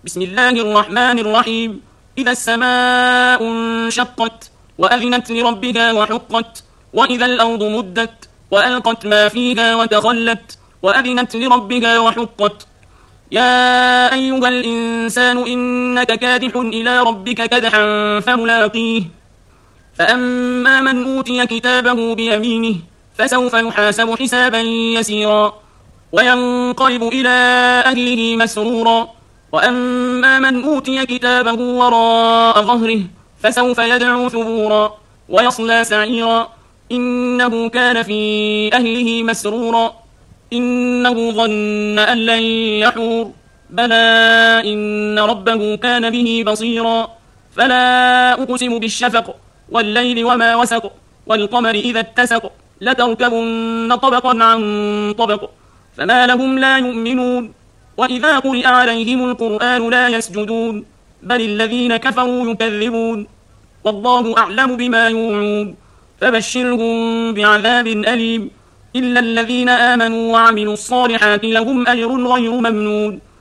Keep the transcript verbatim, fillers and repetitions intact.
بسم الله الرحمن الرحيم إذا السماء انشقت وأذنت لربها وحقت وإذا الأرض مدت وألقت ما فيها وتخلت وأذنت لربها وحقت يا أيها الإنسان إنك كادح إلى ربك كدحا فملاقيه فأما من أوتي كتابه بيمينه فسوف يحاسب حسابا يسيرا وينقلب إلى أهله مسرورا وأما من أوتي كتابه وراء ظهره فسوف يدعو ثبورا ويصلى سعيرا إنه كان في أهله مسرورا إنه ظن أن لن يحور بلى إن ربه كان به بصيرا فلا أقسم بالشفق والليل وما وسق والقمر إذا اتسق لتركبن طبقا عن طبق فما لهم لا يؤمنون وإذا قرئ عليهم القرآن لا يسجدون بل الذين كفروا يكذبون والله أعلم بما يوعون فبشرهم بعذاب أليم إلا الذين آمنوا وعملوا الصالحات لهم أجر غير ممنون